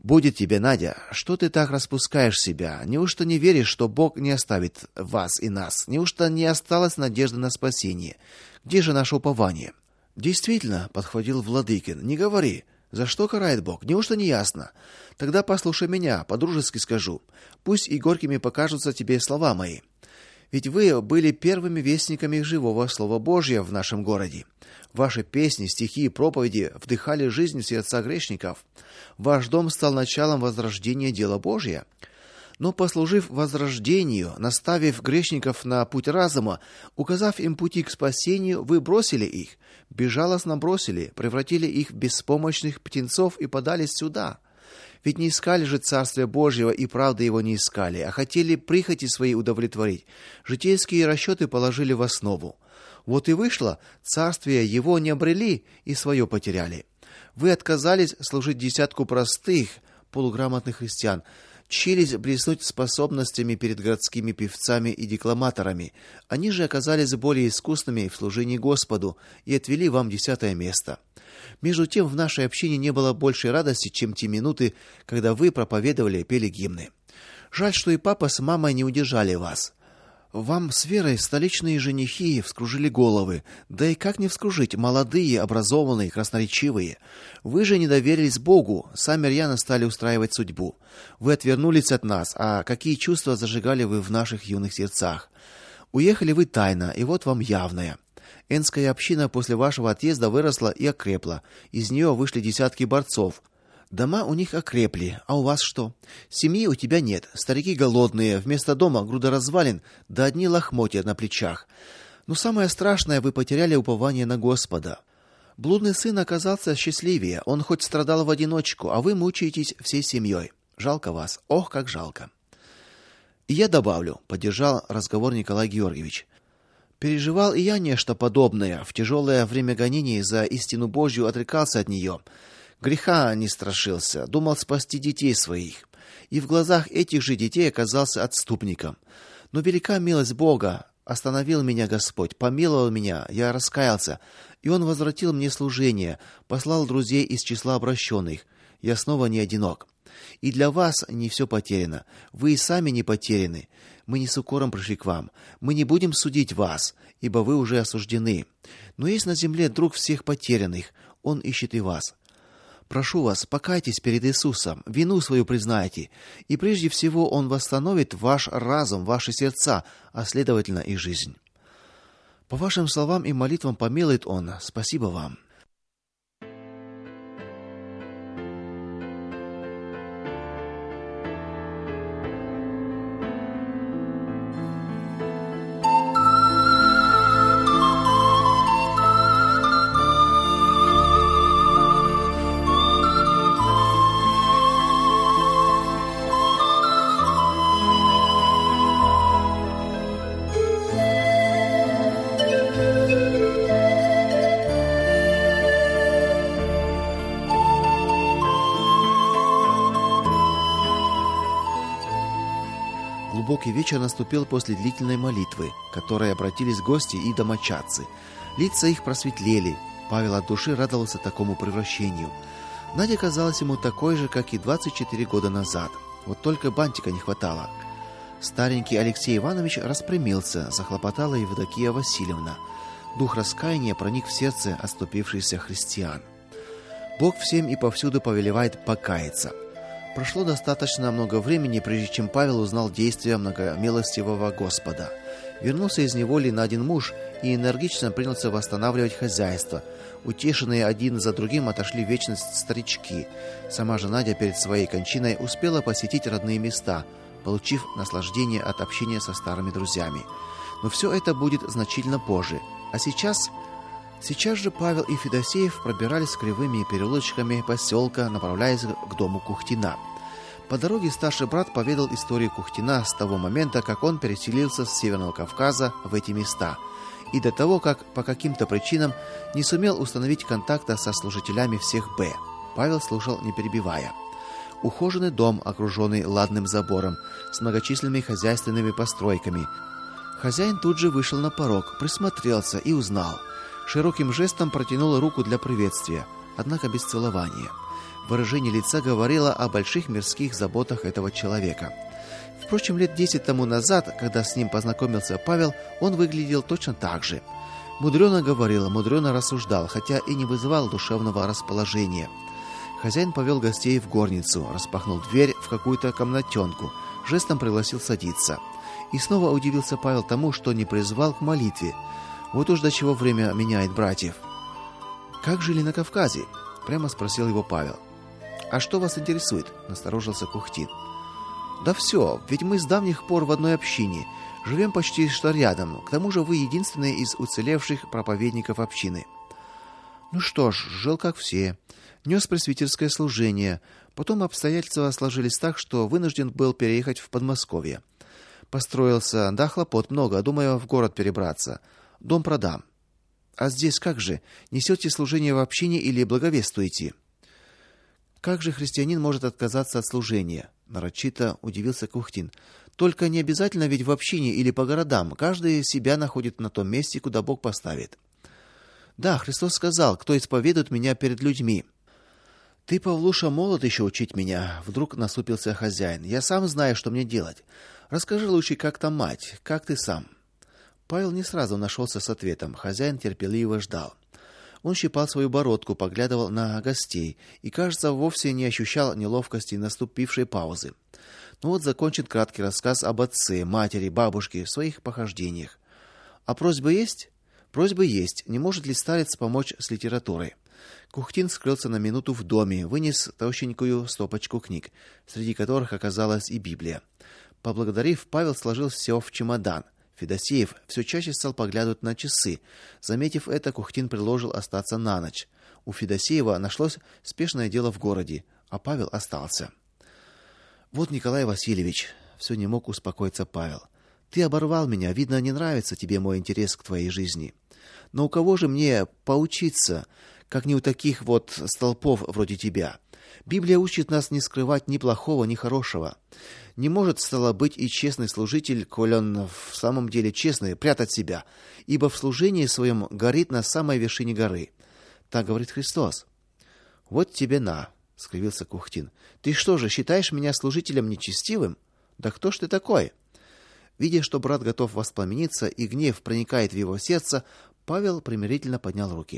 Будет тебе, Надя, что ты так распускаешь себя? Неужто не веришь, что Бог не оставит вас и нас? Неужто не осталось надежды на спасение? Где же наше упование? Действительно, подхватил Владыкин. Не говори. За что карает Бог? Неужто не ясно? Тогда послушай меня, по-дружески скажу. Пусть и горькими покажутся тебе слова мои. Ведь вы были первыми вестниками живого слова Божьего в нашем городе. Ваши песни, стихи и проповеди вдыхали жизнь в сердца грешников. Ваш дом стал началом возрождения дела Божия. Но, послужив возрождению, наставив грешников на путь разума, указав им пути к спасению, вы бросили их, безжалостно бросили, превратили их в беспомощных птенцов и подались сюда. Ведь не искали же Царствия Божьего и правды его не искали, а хотели прихоти свои удовлетворить. Житейские расчеты положили в основу. Вот и вышло, царствие его не обрели и свое потеряли. Вы отказались служить десятку простых, полуграмотных христиан, чились блеснуть способностями перед городскими певцами и декламаторами. Они же оказались более искусными в служении Господу и отвели вам десятое место. Между тем в нашей общине не было большей радости, чем те минуты, когда вы проповедовали и пели гимны. Жаль, что и папа с мамой не удержали вас. Вам с Верой столичные женихи вскружили головы. Да и как не вскружить, молодые, образованные, красноречивые. Вы же не доверились Богу, сами рьяно стали устраивать судьбу. Вы отвернулись от нас, а какие чувства зажигали вы в наших юных сердцах? Уехали вы тайно, и вот вам явное. Энская община после вашего отъезда выросла и окрепла. Из нее вышли десятки борцов. Дома у них окрепли, а у вас что? Семьи у тебя нет, старики голодные, вместо дома груда развалин, да одни лохмотья на плечах. Но самое страшное, вы потеряли упование на Господа. Блудный сын оказался счастливее, он хоть страдал в одиночку, а вы мучаетесь всей семьей. Жалко вас, ох, как жалко. И я добавлю, поддержал разговор Николай Георгиевич. Переживал и я нечто подобное, в тяжелое время гонений за истину Божью отрекался от нее. Греха не страшился, думал спасти детей своих, и в глазах этих же детей оказался отступником. Но велика милость Бога, остановил меня Господь, помиловал меня, я раскаялся, и он возвратил мне служение, послал друзей из числа обращенных. Я снова не одинок. И для вас не все потеряно. Вы и сами не потеряны. Мы не с укором пришли к вам. Мы не будем судить вас, ибо вы уже осуждены. Но есть на земле друг всех потерянных, он ищет и вас. Прошу вас, покайтесь перед Иисусом, вину свою признайте, и прежде всего он восстановит ваш разум, ваши сердца, а следовательно и жизнь. По вашим словам и молитвам помилует он. Спасибо вам. Глубокий вечер наступил после длительной молитвы, к которой обратились гости и домочадцы. Лица их просветлели. Павел от души радовался такому превращению. Надя казалась ему такой же, как и двадцать четыре года назад. Вот только бантика не хватало. Старенький Алексей Иванович распрямился, захлопотала Евдокия Васильевна. Дух раскаяния проник в сердце отступившихся христиан. Бог всем и повсюду повелевает покаяться. Прошло достаточно много времени, прежде чем Павел узнал действия многомилостивого Господа. Вернулся из неволи на один муж и энергично принялся восстанавливать хозяйство. Утешенные один за другим отошли в вечность старички. Сама же Надя перед своей кончиной успела посетить родные места, получив наслаждение от общения со старыми друзьями. Но все это будет значительно позже. А сейчас... Сейчас же Павел и Федосеев пробирались кривыми переулочками поселка, направляясь к дому Кухтина. По дороге старший брат поведал историю Кухтина с того момента, как он переселился с Северного Кавказа в эти места, и до того, как по каким-то причинам не сумел установить контакта со служителями всех Б. Павел слушал, не перебивая. Ухоженный дом, окруженный ладным забором, с многочисленными хозяйственными постройками. Хозяин тут же вышел на порог, присмотрелся и узнал. Широким жестом протянул руку для приветствия. однако без целования. Выражение лица говорило о больших мирских заботах этого человека. Впрочем, лет десять тому назад, когда с ним познакомился Павел, он выглядел точно так же. Мудрено говорил, мудрено рассуждал, хотя и не вызывал душевного расположения. Хозяин повел гостей в горницу, распахнул дверь в какую-то комнатенку, жестом пригласил садиться. И снова удивился Павел тому, что не призвал к молитве. Вот уж до чего время меняет братьев. «Как жили на Кавказе?» — прямо спросил его Павел. «А что вас интересует?» — насторожился Кухтин. «Да все, ведь мы с давних пор в одной общине, живем почти что рядом, к тому же вы единственный из уцелевших проповедников общины». «Ну что ж, жил как все, нес пресвитерское служение, потом обстоятельства сложились так, что вынужден был переехать в Подмосковье. Построился, да хлопот много, думаю в город перебраться, дом продам. А здесь как же, несете служение в общине или благовествуете?» «Как же христианин может отказаться от служения?» — нарочито удивился Кухтин. «Только не обязательно ведь в общине или по городам. Каждый себя находит на том месте, куда Бог поставит». «Да, Христос сказал, кто исповедует меня перед людьми». «Ты, Павлуша, молод еще учить меня», — вдруг насупился хозяин. «Я сам знаю, что мне делать. Расскажи лучше, как там мать, как ты сам». Павел не сразу нашелся с ответом. Хозяин терпеливо ждал. Он щипал свою бородку, поглядывал на гостей и, кажется, вовсе не ощущал неловкости наступившей паузы. Ну вот закончит краткий рассказ об отце, матери, бабушке, в своих похождениях. «А просьбы есть?» «Просьбы есть. Не может ли старец помочь с литературой?» Кухтин скрылся на минуту в доме, вынес толщенькую стопочку книг, среди которых оказалась и Библия. Поблагодарив, Павел сложил все в чемодан. Федосеев все чаще стал поглядывать на часы. Заметив это, Кухтин предложил остаться на ночь. У Федосеева нашлось спешное дело в городе, а Павел остался. «Вот, Николай Васильевич», — все не мог успокоиться Павел, — «ты оборвал меня, видно, не нравится тебе мой интерес к твоей жизни. Но у кого же мне поучиться, как не у таких вот столпов вроде тебя? Библия учит нас не скрывать ни плохого, ни хорошего. Не может, стало быть, и честный служитель, коль он в самом деле честный, прятать себя, ибо в служении своем горит на самой вершине горы. Так говорит Христос». «Вот тебе на», — скривился Кухтин. «Ты что же, считаешь меня служителем нечестивым? Да кто ж ты такой?» Видя, что брат готов воспламениться и гнев проникает в его сердце, Павел примирительно поднял руки.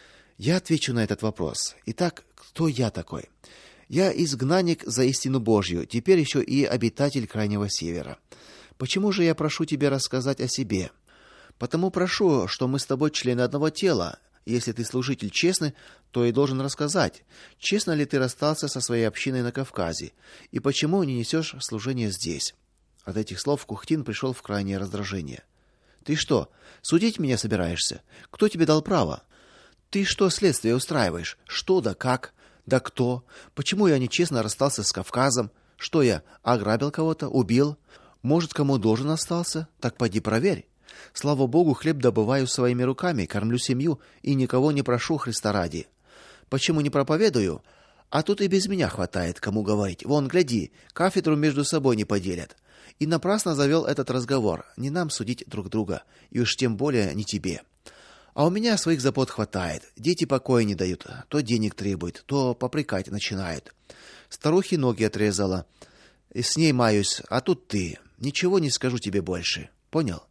«Я отвечу на этот вопрос. Итак, кто я такой? Я изгнанник за истину Божью, теперь еще и обитатель Крайнего Севера. Почему же я прошу тебя рассказать о себе? Потому прошу, что мы с тобой члены одного тела. Если ты служитель честный, то и должен рассказать, честно ли ты расстался со своей общиной на Кавказе, и почему не несешь служение здесь». От этих слов Кухтин пришел в крайнее раздражение. «Ты что, судить меня собираешься? Кто тебе дал право? Ты что следствие устраиваешь? Что да как? Да кто? Почему я нечестно расстался с Кавказом? Что я, ограбил кого-то, убил? Может, кому должен остался? Так поди проверь. Слава Богу, хлеб добываю своими руками, кормлю семью и никого не прошу Христа ради. Почему не проповедую? А тут и без меня хватает, кому говорить. Вон, гляди, кафедру между собой не поделят. И напрасно завел этот разговор. Не нам судить друг друга, и уж тем более не тебе. А у меня своих забот хватает. Дети покоя не дают, то денег требуют, то попрекать начинают. Старухе ноги отрезала, и с ней маюсь, а тут ты. Ничего не скажу тебе больше. Понял?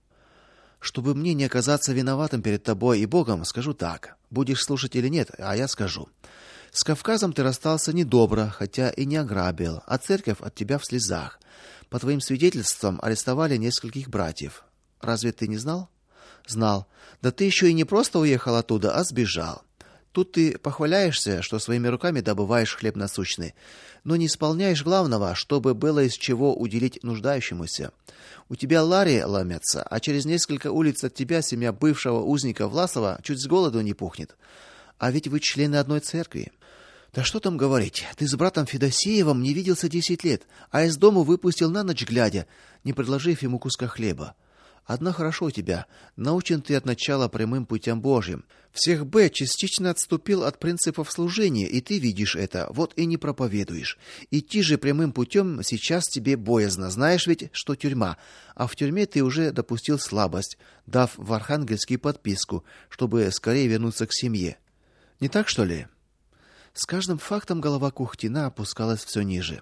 Чтобы мне не оказаться виноватым перед тобой и Богом, скажу так. Будешь слушать или нет, а я скажу. С Кавказом ты расстался недобро, хотя и не ограбил, а церковь от тебя в слезах. По твоим свидетельствам арестовали нескольких братьев. Разве ты не знал? Знал. Да ты еще и не просто уехал оттуда, а сбежал. Тут ты похваляешься, что своими руками добываешь хлеб насущный, но не исполняешь главного, чтобы было из чего уделить нуждающемуся. У тебя лари ломятся, а через несколько улиц от тебя семья бывшего узника Власова чуть с голоду не пухнет. А ведь вы члены одной церкви. Да что там говорить, ты с братом Федосеевым не виделся десять лет, а из дому выпустил на ночь глядя, не предложив ему куска хлеба. Одно хорошо у тебя, научен ты от начала прямым путям Божьим. Всех Б частично отступил от принципов служения, и ты видишь это, вот и не проповедуешь. Идти же прямым путем сейчас тебе боязно, знаешь ведь, что тюрьма, а в тюрьме ты уже допустил слабость, дав в Архангельский подписку, чтобы скорее вернуться к семье. Не так, что ли? С каждым фактом голова Кухтина опускалась все ниже.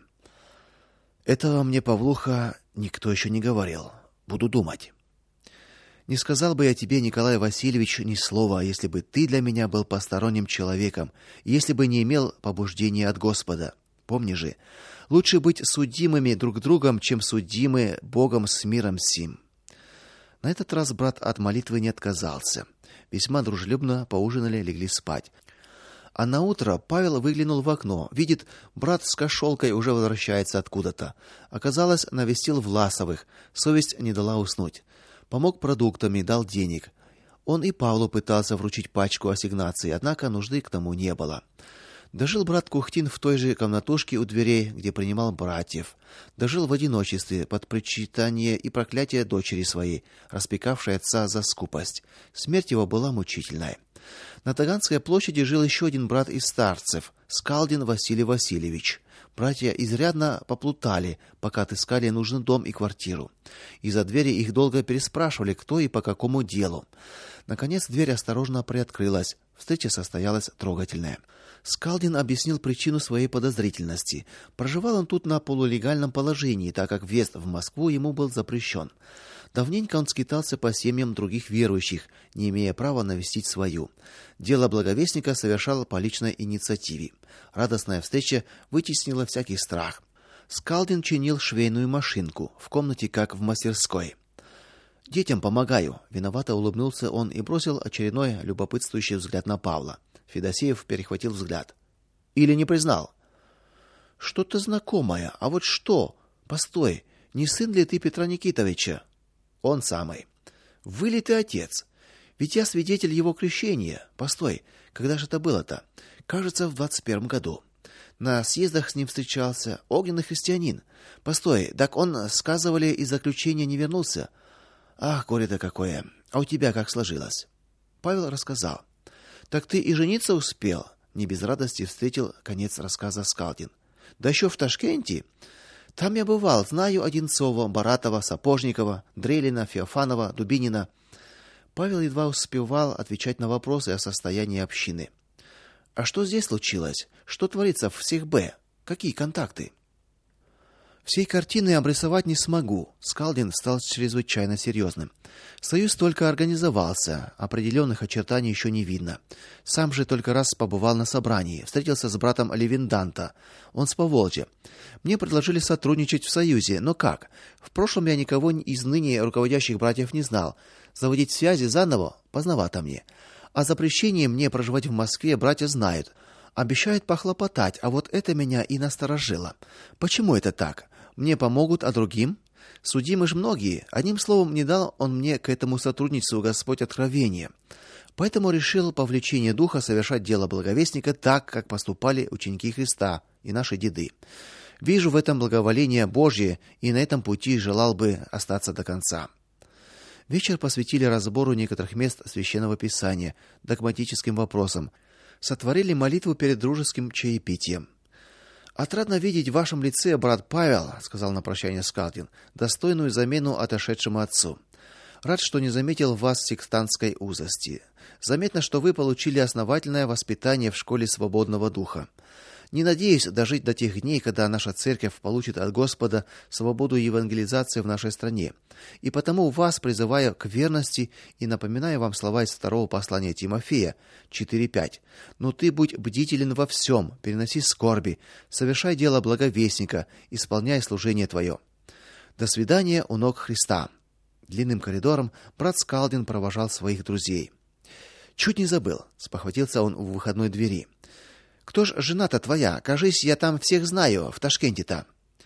Этого мне, Павлуха, никто еще не говорил. Буду думать. Не сказал бы я тебе, Николай Васильевич, ни слова, если бы ты для меня был посторонним человеком, если бы не имел побуждения от Господа. Помни же, лучше быть судимыми друг другом, чем судимы Богом с миром сим. На этот раз брат от молитвы не отказался. Весьма дружелюбно поужинали, легли спать. А на утро Павел выглянул в окно, видит, брат с кошелкой уже возвращается откуда-то. Оказалось, навестил Власовых. Совесть не дала уснуть. Помог продуктами, дал денег. Он и Павлу пытался вручить пачку ассигнаций, однако нужды к тому не было. Дожил брат Кухтин в той же комнатушке у дверей, где принимал братьев. Дожил в одиночестве под причитание и проклятие дочери своей, распекавшей отца за скупость. Смерть его была мучительная. На Таганской площади жил еще один брат из старцев, Скалдин Василий Васильевич. Братья изрядно поплутали, пока отыскали нужный дом и квартиру. Из-за двери их долго переспрашивали, кто и по какому делу. Наконец дверь осторожно приоткрылась. Встреча состоялась трогательная. Скалдин объяснил причину своей подозрительности. Проживал он тут на полулегальном положении, так как въезд в Москву ему был запрещен. Давненько он скитался по семьям других верующих, не имея права навестить свою. Дело благовестника совершал по личной инициативе. Радостная встреча вытеснила всякий страх. Скалдин чинил швейную машинку, в комнате как в мастерской. Детям помогаю, виновато улыбнулся он и бросил очередной любопытствующий взгляд на Павла. Федосеев перехватил взгляд. Или не признал? Что-то знакомое. А вот что? Постой, не сын ли ты Петра Никитовича? Он самый. Вылитый отец. Ведь я свидетель его крещения. Постой, когда же это было-то? Кажется, в двадцать первом году. На съездах с ним встречался, огненный христианин. Постой, так он, сказывали, из заключения не вернулся. Ах, горе-то какое. А у тебя как сложилось? Павел рассказал. Так ты и жениться успел? Не без радости встретил конец рассказа Скалдин. Да еще в Ташкенте. Там я бывал, знаю Одинцова, Баратова, Сапожникова, Дрелина, Феофанова, Дубинина. Павел едва успевал отвечать на вопросы о состоянии общины. А что здесь случилось? Что творится в Сих-Б? Какие контакты? Всей картины обрисовать не смогу. Скалдин стал чрезвычайно серьезным. Союз только организовался, определенных очертаний еще не видно. Сам же только раз побывал на собрании, встретился с братом Левинданта. Он с Поволжья. Мне предложили сотрудничать в союзе, но как? В прошлом я никого из ныне руководящих братьев не знал. Заводить связи заново поздновато мне. О запрещении мне проживать в Москве братья знают. Обещают похлопотать, а вот это меня и насторожило. Почему это так? Мне помогут, а другим? Судимы ж многие. Одним словом, не дал он мне к этому сотрудничеству Господь откровения. Поэтому решил по влечению духа совершать дело благовестника так, как поступали ученики Христа и наши деды. Вижу в этом благоволение Божье, и на этом пути желал бы остаться до конца. Вечер посвятили разбору некоторых мест Священного Писания, догматическим вопросам. Сотворили молитву перед дружеским чаепитием. Отрадно видеть в вашем лице, брат Павел, сказал на прощание Скалдин, достойную замену отошедшему отцу. Рад, что не заметил в вас сектантской узости. Заметно, что вы получили основательное воспитание в школе свободного духа. Не надеюсь дожить до тех дней, когда наша церковь получит от Господа свободу евангелизации в нашей стране. И потому вас призываю к верности и напоминаю вам слова из второго послания Тимофея четыре пять. Но ты будь бдителен во всем, переноси скорби, совершай дело благовестника, исполняй служение твое. До свидания у ног Христа. Длинным коридором брат Скалдин провожал своих друзей. Чуть не забыл, спохватился он у выходной двери. Кто ж жена-то твоя? Кажись, я там всех знаю, в Ташкенте-то.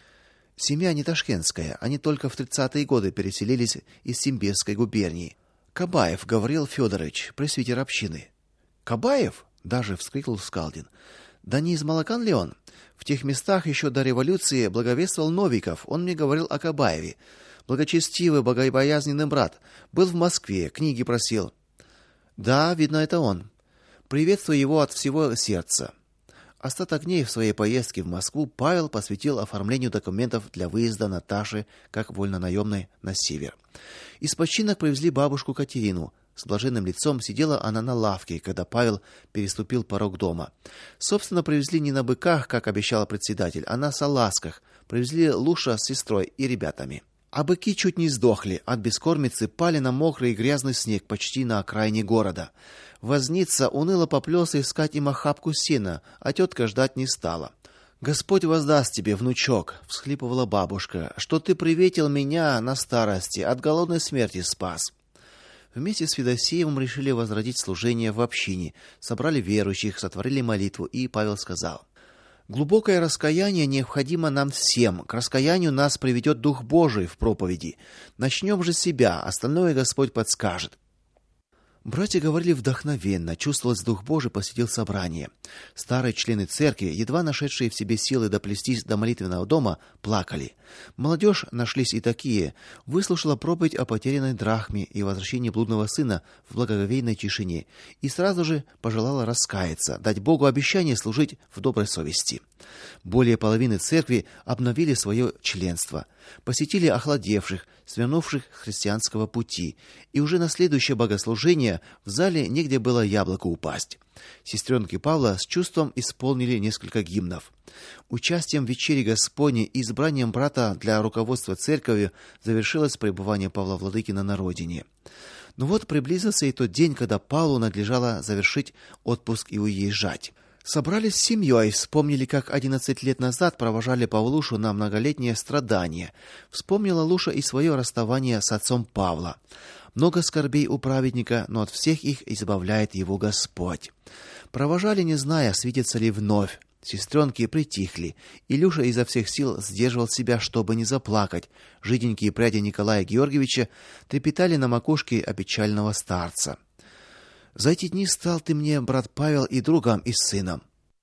Семья не ташкентская, они только в тридцатые годы переселились из Симбирской губернии. Кабаев Гаврил Федорович, пресвитер общины. Кабаев? Даже вскрикнул Скалдин. Да не из Малакан ли он? В тех местах еще до революции благовествовал Новиков. Он мне говорил о Кабаеве. Благочестивый, богобоязненный брат. Был в Москве, книги просил. Да, видно, это он. Приветствую его от всего сердца. Остаток дней в своей поездке в Москву Павел посвятил оформлению документов для выезда Наташи как вольнонаемной на север. Из починок привезли бабушку Катерину. С блаженным лицом сидела она на лавке, когда Павел переступил порог дома. Собственно, привезли не на быках, как обещал председатель, а на салазках. Привезли Луша с сестрой и ребятами. А быки чуть не сдохли, от бескормицы пали на мокрый и грязный снег почти на окраине города. Возница уныло поплелся искать им охапку сена, а тетка ждать не стала. «Господь воздаст тебе, внучок», — всхлипывала бабушка, — «что ты приветил меня на старости, от голодной смерти спас». Вместе с Федосеевым решили возродить служение в общине, собрали верующих, сотворили молитву, и Павел сказал: «Глубокое раскаяние необходимо нам всем. К раскаянию нас приведет Дух Божий в проповеди. Начнем же с себя, остальное Господь подскажет». Братья говорили вдохновенно, чувствовалось, Дух Божий посетил собрание. Старые члены церкви, едва нашедшие в себе силы доплестись до молитвенного дома, плакали. Молодежь, нашлись и такие, выслушала проповедь о потерянной драхме и возвращении блудного сына в благоговейной тишине и сразу же пожелала раскаяться, дать Богу обещание служить в доброй совести. Более половины церкви обновили свое членство, посетили охладевших, свернувших с христианского пути, и уже на следующее богослужение в зале негде было яблоку упасть. Сестренки Павла с чувством исполнили несколько гимнов. Участием в вечере Господней и избранием брата для руководства церковью завершилось пребывание Павла Владыкина на родине. Но вот приблизился и тот день, когда Павлу надлежало завершить отпуск и уезжать. Собрались с семьей, вспомнили, как одиннадцать лет назад провожали Павлушу на многолетнее страдание. Вспомнила Луша и свое расставание с отцом Павла. Много скорбей у праведника, но от всех их избавляет его Господь. Провожали, не зная, свидится ли вновь. Сестренки притихли. Илюша изо всех сил сдерживал себя, чтобы не заплакать. Жиденькие пряди Николая Георгиевича трепетали на макушке опечального старца. «За эти дни стал ты мне, брат Павел, и другом, и сыном».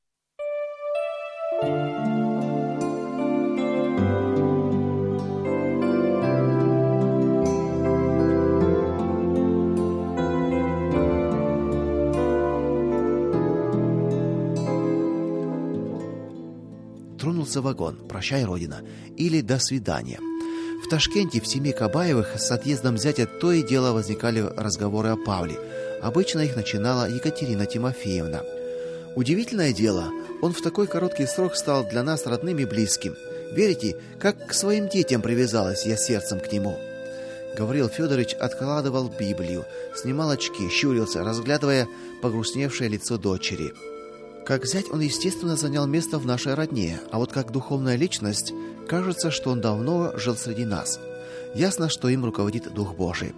Тронулся вагон «Прощай, Родина» или «До свидания». В Ташкенте в семье Кабаевых с отъездом зятя то и дело возникали разговоры о Павле. Обычно их начинала Екатерина Тимофеевна. «Удивительное дело, он в такой короткий срок стал для нас родным и близким. Верите, как к своим детям привязалась я сердцем к нему». Гаврил Федорович откладывал Библию, снимал очки, щурился, разглядывая погрустневшее лицо дочери. Как зять он, естественно, занял место в нашей родне, а вот как духовная личность, кажется, что он давно жил среди нас. Ясно, что им руководит Дух Божий.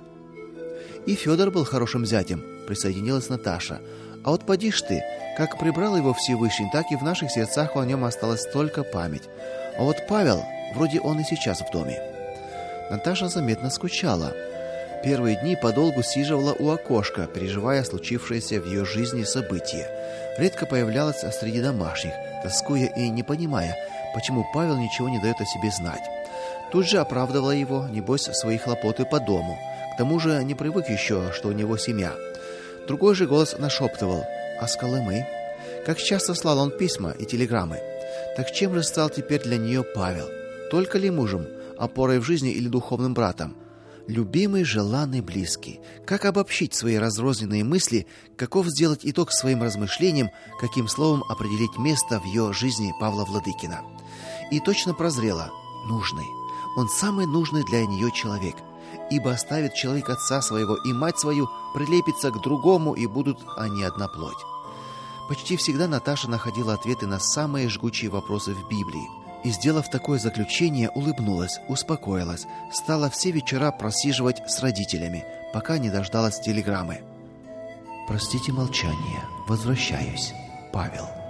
И Федор был хорошим зятем, присоединилась Наташа. А вот поди ж ты, как прибрал его Всевышний, так и в наших сердцах о нем осталась только память. А вот Павел, вроде он и сейчас в доме. Наташа заметно скучала. Первые дни подолгу сиживала у окошка, переживая случившееся в ее жизни события. Редко появлялась среди домашних, тоскуя и не понимая, почему Павел ничего не дает о себе знать. Тут же оправдывала его, небось, свои хлопоты по дому. К тому же не привык еще, что у него семья. Другой же голос нашептывал: «А с Колымы?» Как часто слал он письма и телеграммы. Так чем же стал теперь для нее Павел? Только ли мужем, опорой в жизни или духовным братом? Любимый, желанный, близкий. Как обобщить свои разрозненные мысли, каков сделать итог своим размышлениям, каким словом определить место в ее жизни Павла Владыкина? И точно прозрела: нужный. Он самый нужный для нее человек. Ибо оставит человек отца своего и мать свою, прилепится к другому, и будут они одна плоть. Почти всегда Наташа находила ответы на самые жгучие вопросы в Библии. И, сделав такое заключение, улыбнулась, успокоилась, стала все вечера просиживать с родителями, пока не дождалась телеграммы. «Простите молчание, возвращаюсь, Павел».